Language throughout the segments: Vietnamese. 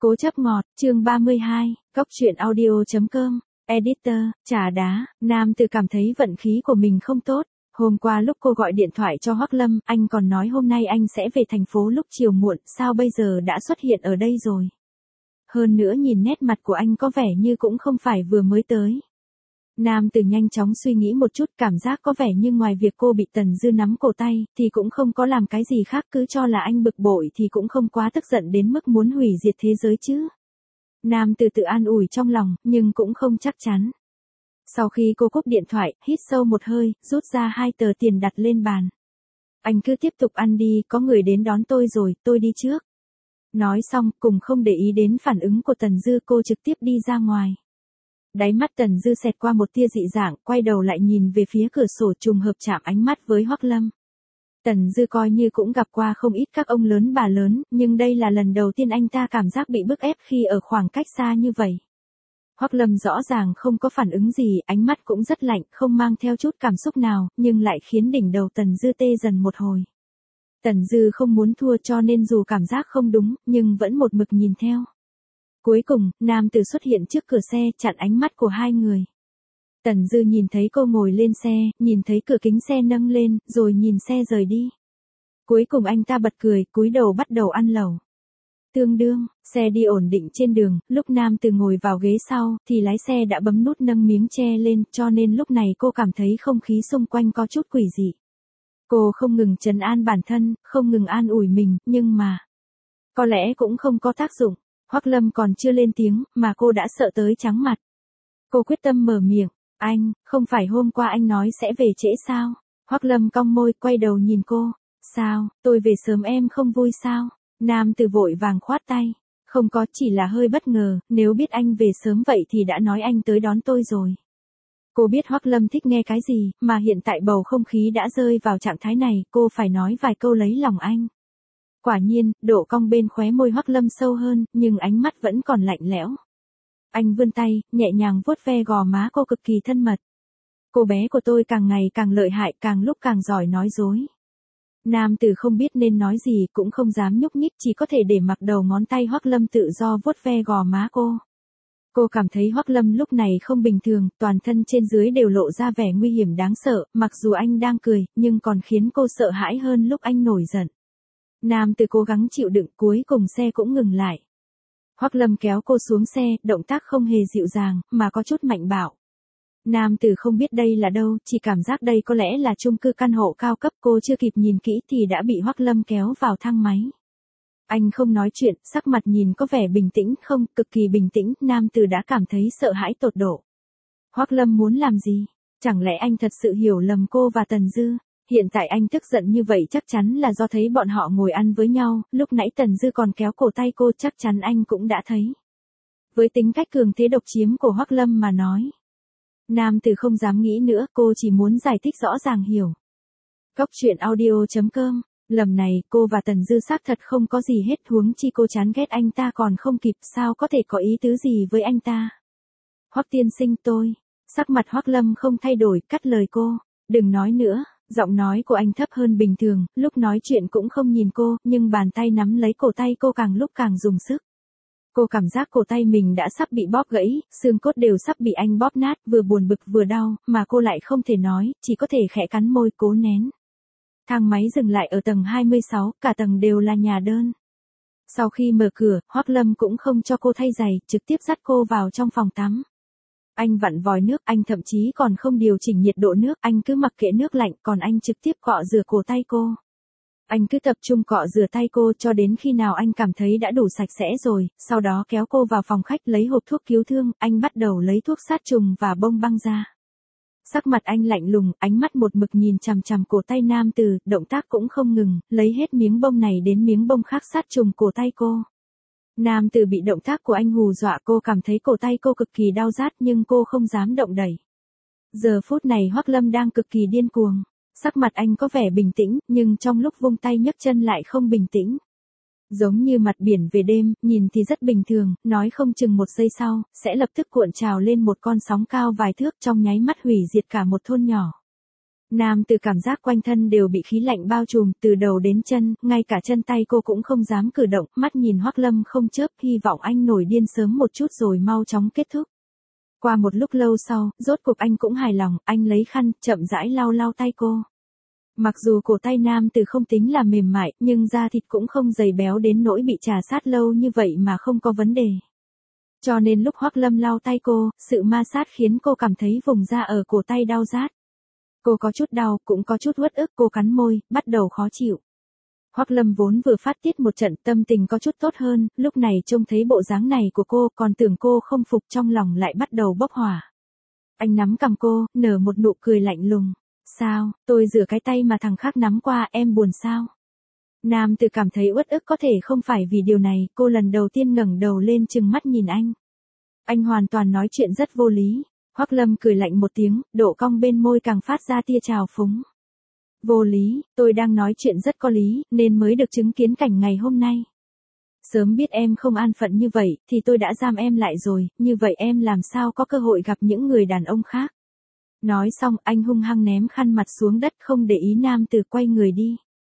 Cố chấp ngọt, chương 32, Cóc truyện audio.com, Editor, trà đá, nam từ cảm thấy vận khí của mình không tốt. Hôm qua lúc cô gọi điện thoại cho Hoắc Lâm, anh còn nói hôm nay anh sẽ về thành phố lúc chiều muộn, sao bây giờ đã xuất hiện ở đây rồi? Hơn nữa nhìn nét mặt của anh có vẻ như cũng không phải vừa mới tới. Nam từ nhanh chóng suy nghĩ một chút, cảm giác có vẻ như ngoài việc cô bị Tần Dư nắm cổ tay, thì cũng không có làm cái gì khác, cứ cho là anh bực bội thì cũng không quá tức giận đến mức muốn hủy diệt thế giới chứ. Nam từ tự an ủi trong lòng, nhưng cũng không chắc chắn. Sau khi cô cúp điện thoại, hít sâu một hơi, rút ra 2 tờ tiền đặt lên bàn. Anh cứ tiếp tục ăn đi, có người đến đón tôi rồi, tôi đi trước. Nói xong, cùng không để ý đến phản ứng của Tần Dư, cô trực tiếp đi ra ngoài. Đáy mắt Tần Dư xẹt qua một tia dị dạng, quay đầu lại nhìn về phía cửa sổ, trùng hợp chạm ánh mắt với Hoắc Lâm. Tần Dư coi như cũng gặp qua không ít các ông lớn bà lớn, nhưng đây là lần đầu tiên anh ta cảm giác bị bức ép khi ở khoảng cách xa như vậy. Hoắc Lâm rõ ràng không có phản ứng gì, ánh mắt cũng rất lạnh, không mang theo chút cảm xúc nào, nhưng lại khiến đỉnh đầu Tần Dư tê dần một hồi. Tần Dư không muốn thua cho nên dù cảm giác không đúng, nhưng vẫn một mực nhìn theo. Cuối cùng, nam tử xuất hiện trước cửa xe, chặn ánh mắt của hai người. Tần Dư nhìn thấy cô ngồi lên xe, nhìn thấy cửa kính xe nâng lên, rồi nhìn xe rời đi. Cuối cùng anh ta bật cười, cúi đầu bắt đầu ăn lẩu. Tương đương, xe đi ổn định trên đường, lúc nam tử ngồi vào ghế sau, thì lái xe đã bấm nút nâng miếng che lên, cho nên lúc này cô cảm thấy không khí xung quanh có chút quỷ dị. Cô không ngừng trấn an bản thân, không ngừng an ủi mình, nhưng mà có lẽ cũng không có tác dụng. Hoắc Lâm còn chưa lên tiếng, mà cô đã sợ tới trắng mặt. Cô quyết tâm mở miệng, anh, không phải hôm qua anh nói sẽ về trễ sao? Hoắc Lâm cong môi, quay đầu nhìn cô. Sao, tôi về sớm em không vui sao? Nam từ vội vàng khoát tay. Không có, chỉ là hơi bất ngờ, nếu biết anh về sớm vậy thì đã nói anh tới đón tôi rồi. Cô biết Hoắc Lâm thích nghe cái gì, mà hiện tại bầu không khí đã rơi vào trạng thái này, cô phải nói vài câu lấy lòng anh. Quả nhiên, độ cong bên khóe môi Hoắc Lâm sâu hơn, nhưng ánh mắt vẫn còn lạnh lẽo. Anh vươn tay, nhẹ nhàng vuốt ve gò má cô cực kỳ thân mật. Cô bé của tôi càng ngày càng lợi hại, càng lúc càng giỏi nói dối. Nam tử không biết nên nói gì, cũng không dám nhúc nhích, chỉ có thể để mặc đầu ngón tay Hoắc Lâm tự do vuốt ve gò má cô. Cô cảm thấy Hoắc Lâm lúc này không bình thường, toàn thân trên dưới đều lộ ra vẻ nguy hiểm đáng sợ, mặc dù anh đang cười, nhưng còn khiến cô sợ hãi hơn lúc anh nổi giận. Nam tử cố gắng chịu đựng, cuối cùng xe cũng ngừng lại. Hoắc Lâm kéo cô xuống xe, động tác không hề dịu dàng, mà có chút mạnh bạo. Nam tử không biết đây là đâu, chỉ cảm giác đây có lẽ là chung cư căn hộ cao cấp, cô chưa kịp nhìn kỹ thì đã bị Hoắc Lâm kéo vào thang máy. Anh không nói chuyện, sắc mặt nhìn có vẻ bình tĩnh không, cực kỳ bình tĩnh, nam tử đã cảm thấy sợ hãi tột độ. Hoắc Lâm muốn làm gì? Chẳng lẽ anh thật sự hiểu lầm cô và Tần Dư? Hiện tại anh tức giận như vậy chắc chắn là do thấy bọn họ ngồi ăn với nhau, lúc nãy Tần Dư còn kéo cổ tay cô, chắc chắn anh cũng đã thấy. Với tính cách cường thế độc chiếm của Hoắc Lâm mà nói. Nam tử không dám nghĩ nữa, cô chỉ muốn giải thích rõ ràng hiểu. Cóc truyện audio.com, lần này cô và Tần Dư xác thật không có gì hết, huống chi cô chán ghét anh ta còn không kịp, sao có thể có ý tứ gì với anh ta. Hoắc tiên sinh tôi, sắc mặt Hoắc Lâm không thay đổi, cắt lời cô, đừng nói nữa. Giọng nói của anh thấp hơn bình thường, lúc nói chuyện cũng không nhìn cô, nhưng bàn tay nắm lấy cổ tay cô càng lúc càng dùng sức. Cô cảm giác cổ tay mình đã sắp bị bóp gãy, xương cốt đều sắp bị anh bóp nát, vừa buồn bực vừa đau, mà cô lại không thể nói, chỉ có thể khẽ cắn môi cố nén. Thang máy dừng lại ở tầng 26, cả tầng đều là nhà đơn. Sau khi mở cửa, Hoắc Lâm cũng không cho cô thay giày, trực tiếp dắt cô vào trong phòng tắm. Anh vặn vòi nước, anh thậm chí còn không điều chỉnh nhiệt độ nước, anh cứ mặc kệ nước lạnh, còn anh trực tiếp cọ rửa cổ tay cô. Anh cứ tập trung cọ rửa tay cô cho đến khi nào anh cảm thấy đã đủ sạch sẽ rồi, sau đó kéo cô vào phòng khách lấy hộp thuốc cứu thương, anh bắt đầu lấy thuốc sát trùng và bông băng ra. Sắc mặt anh lạnh lùng, ánh mắt một mực nhìn chằm chằm cổ tay nam tử, động tác cũng không ngừng, lấy hết miếng bông này đến miếng bông khác sát trùng cổ tay cô. Nam tử bị động tác của anh hù dọa, cô cảm thấy cổ tay cô cực kỳ đau rát nhưng cô không dám động đẩy. Giờ phút này Hoắc Lâm đang cực kỳ điên cuồng. Sắc mặt anh có vẻ bình tĩnh, nhưng trong lúc vung tay nhấc chân lại không bình tĩnh. Giống như mặt biển về đêm, nhìn thì rất bình thường, nói không chừng một giây sau, sẽ lập tức cuộn trào lên một con sóng cao vài thước, trong nháy mắt hủy diệt cả một thôn nhỏ. Nam Từ cảm giác quanh thân đều bị khí lạnh bao trùm từ đầu đến chân, ngay cả chân tay cô cũng không dám cử động, mắt nhìn Hoắc Lâm không chớp, hy vọng anh nổi điên sớm một chút rồi mau chóng kết thúc. Qua một lúc lâu sau, rốt cuộc anh cũng hài lòng, anh lấy khăn, chậm rãi lau lau tay cô. Mặc dù cổ tay Nam Từ không tính là mềm mại, nhưng da thịt cũng không dày béo đến nỗi bị trà sát lâu như vậy mà không có vấn đề. Cho nên lúc Hoắc Lâm lau tay cô, sự ma sát khiến cô cảm thấy vùng da ở cổ tay đau rát. Cô có chút đau, cũng có chút uất ức, cô cắn môi, bắt đầu khó chịu. Hoắc Lâm vốn vừa phát tiết một trận, tâm tình có chút tốt hơn, lúc này trông thấy bộ dáng này của cô, còn tưởng cô không phục, trong lòng lại bắt đầu bốc hỏa. Anh nắm cằm cô, nở một nụ cười lạnh lùng. Sao, tôi rửa cái tay mà thằng khác nắm qua, em buồn sao? Nam Từ cảm thấy uất ức, có thể không phải vì điều này, cô lần đầu tiên ngẩng đầu lên trừng mắt nhìn anh. Anh hoàn toàn nói chuyện rất vô lý. Hoắc Lâm cười lạnh một tiếng, độ cong bên môi càng phát ra tia trào phúng. Vô lý, tôi đang nói chuyện rất có lý, nên mới được chứng kiến cảnh ngày hôm nay. Sớm biết em không an phận như vậy, thì tôi đã giam em lại rồi, như vậy em làm sao có cơ hội gặp những người đàn ông khác. Nói xong, anh hung hăng ném khăn mặt xuống đất, không để ý Nam Từ, quay người đi.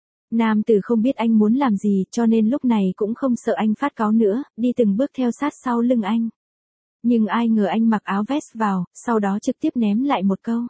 Nam Từ không biết anh muốn làm gì, cho nên lúc này cũng không sợ anh phát cáu nữa, đi từng bước theo sát sau lưng anh. Nhưng ai ngờ anh mặc áo vest vào, sau đó trực tiếp ném lại một câu.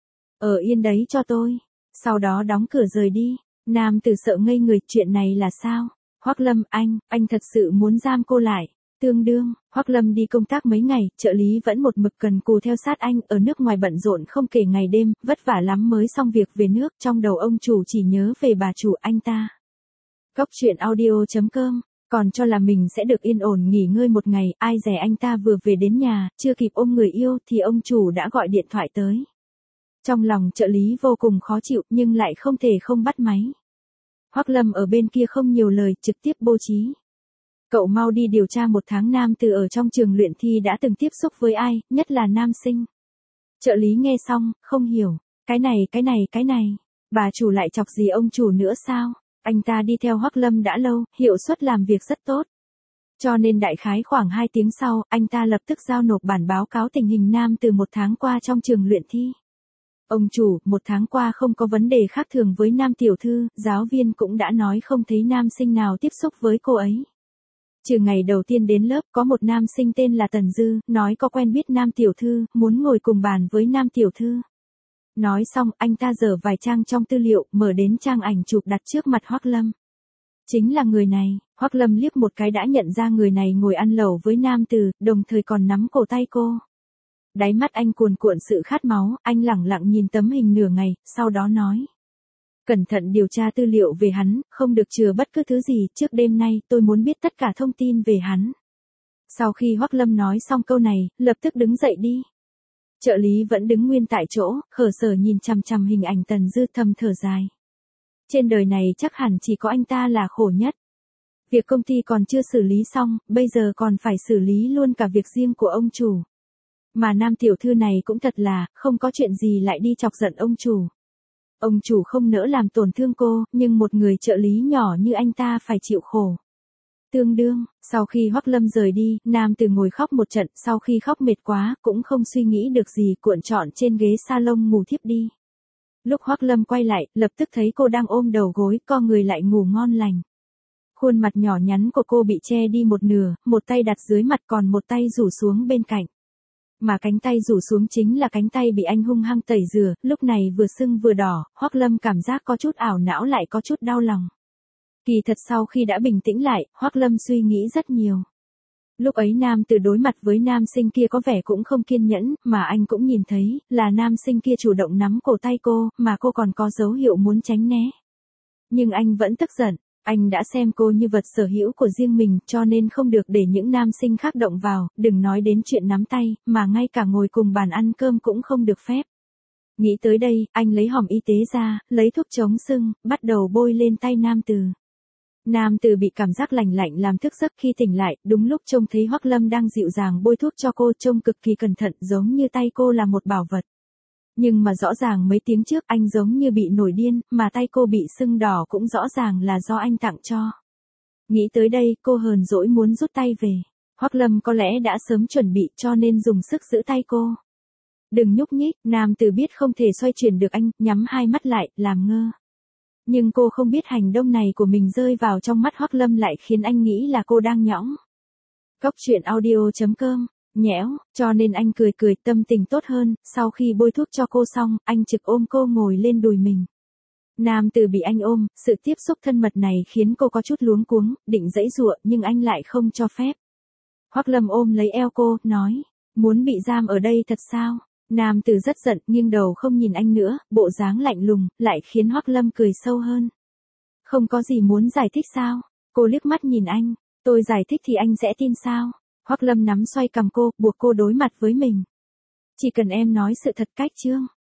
Ở yên đấy cho tôi. Sau đó đóng cửa rời đi. Nam Từ sợ ngây người, chuyện này là sao? Hoắc Lâm, anh thật sự muốn giam cô lại. Tương đương, Hoắc Lâm đi công tác mấy ngày, trợ lý vẫn một mực cần cù theo sát anh, ở nước ngoài bận rộn không kể ngày đêm, vất vả lắm mới xong việc về nước, trong đầu ông chủ chỉ nhớ về bà chủ anh ta. Cóc truyện audio.com, còn cho là mình sẽ được yên ổn nghỉ ngơi một ngày, ai dè anh ta vừa về đến nhà, chưa kịp ôm người yêu thì ông chủ đã gọi điện thoại tới. Trong lòng trợ lý vô cùng khó chịu nhưng lại không thể không bắt máy. Hoắc Lâm ở bên kia không nhiều lời, trực tiếp bố trí. Cậu mau đi điều tra 1 tháng Nam Từ ở trong trường luyện thi đã từng tiếp xúc với ai, nhất là nam sinh. Trợ lý nghe xong, không hiểu. Cái này. Bà chủ lại chọc gì ông chủ nữa sao? Anh ta đi theo Hoắc Lâm đã lâu, hiệu suất làm việc rất tốt. Cho nên đại khái khoảng 2 tiếng sau, anh ta lập tức giao nộp bản báo cáo tình hình Nam Từ 1 tháng qua trong trường luyện thi. Ông chủ, 1 tháng qua không có vấn đề khác thường với Nam tiểu thư, giáo viên cũng đã nói không thấy nam sinh nào tiếp xúc với cô ấy. Trừ ngày đầu tiên đến lớp, có một nam sinh tên là Tần Dư, nói có quen biết Nam tiểu thư, muốn ngồi cùng bàn với Nam tiểu thư. Nói xong, anh ta dở vài trang trong tư liệu, mở đến trang ảnh chụp đặt trước mặt Hoắc Lâm. Chính là người này, Hoắc Lâm liếc một cái đã nhận ra người này ngồi ăn lẩu với Nam Từ, đồng thời còn nắm cổ tay cô. Đáy mắt anh cuồn cuộn sự khát máu, anh lẳng lặng nhìn tấm hình nửa ngày, sau đó nói. Cẩn thận điều tra tư liệu về hắn, không được chừa bất cứ thứ gì, trước đêm nay tôi muốn biết tất cả thông tin về hắn. Sau khi Hoắc Lâm nói xong câu này, lập tức đứng dậy đi. Trợ lý vẫn đứng nguyên tại chỗ, khở sở nhìn chằm chằm hình ảnh Tần Dư, thầm thở dài. Trên đời này chắc hẳn chỉ có anh ta là khổ nhất. Việc công ty còn chưa xử lý xong, bây giờ còn phải xử lý luôn cả việc riêng của ông chủ. Mà Nam tiểu thư này cũng thật là, không có chuyện gì lại đi chọc giận ông chủ. Ông chủ không nỡ làm tổn thương cô, nhưng một người trợ lý nhỏ như anh ta phải chịu khổ. Tương đương, sau khi Hoắc Lâm rời đi, Nam Từ ngồi khóc một trận, sau khi khóc mệt quá, cũng không suy nghĩ được gì, cuộn trọn trên ghế salon ngủ thiếp đi. Lúc Hoắc Lâm quay lại, lập tức thấy cô đang ôm đầu gối, co người lại ngủ ngon lành. Khuôn mặt nhỏ nhắn của cô bị che đi một nửa, một tay đặt dưới mặt còn một tay rủ xuống bên cạnh. Mà cánh tay rủ xuống chính là cánh tay bị anh hung hăng tẩy rửa, lúc này vừa sưng vừa đỏ, Hoắc Lâm cảm giác có chút ảo não lại có chút đau lòng. Kỳ thật sau khi đã bình tĩnh lại, Hoắc Lâm suy nghĩ rất nhiều. Lúc ấy Nam Từ đối mặt với nam sinh kia có vẻ cũng không kiên nhẫn, mà anh cũng nhìn thấy, là nam sinh kia chủ động nắm cổ tay cô, mà cô còn có dấu hiệu muốn tránh né. Nhưng anh vẫn tức giận, anh đã xem cô như vật sở hữu của riêng mình, cho nên không được để những nam sinh khác động vào, đừng nói đến chuyện nắm tay, mà ngay cả ngồi cùng bàn ăn cơm cũng không được phép. Nghĩ tới đây, anh lấy hòm y tế ra, lấy thuốc chống sưng, bắt đầu bôi lên tay Nam Từ. Nam Từ bị cảm giác lạnh lạnh làm thức giấc, khi tỉnh lại, đúng lúc trông thấy Hoắc Lâm đang dịu dàng bôi thuốc cho cô, trông cực kỳ cẩn thận, giống như tay cô là một bảo vật. Nhưng mà rõ ràng mấy tiếng trước anh giống như bị nổi điên, mà tay cô bị sưng đỏ cũng rõ ràng là do anh tặng cho. Nghĩ tới đây, cô hờn dỗi muốn rút tay về. Hoắc Lâm có lẽ đã sớm chuẩn bị cho nên dùng sức giữ tay cô. Đừng nhúc nhích, nam tử biết không thể xoay chuyển được anh, nhắm hai mắt lại, làm ngơ. Nhưng cô không biết hành động này của mình rơi vào trong mắt Hoắc Lâm lại khiến anh nghĩ là cô đang nhõng. Cốc truyện audio.com, nhẽo, cho nên anh cười cười tâm tình tốt hơn, sau khi bôi thuốc cho cô xong, anh trực ôm cô ngồi lên đùi mình. Nam tử bị anh ôm, sự tiếp xúc thân mật này khiến cô có chút luống cuống, định giãy giụa nhưng anh lại không cho phép. Hoắc Lâm ôm lấy eo cô, nói, muốn bị giam ở đây thật sao? Nam tử rất giận, nghiêng đầu không nhìn anh nữa, bộ dáng lạnh lùng, lại khiến Hoắc Lâm cười sâu hơn. Không có gì muốn giải thích sao? Cô liếc mắt nhìn anh, tôi giải thích thì anh sẽ tin sao? Hoắc Lâm nắm xoay cằm cô, buộc cô đối mặt với mình. Chỉ cần em nói sự thật cách chương.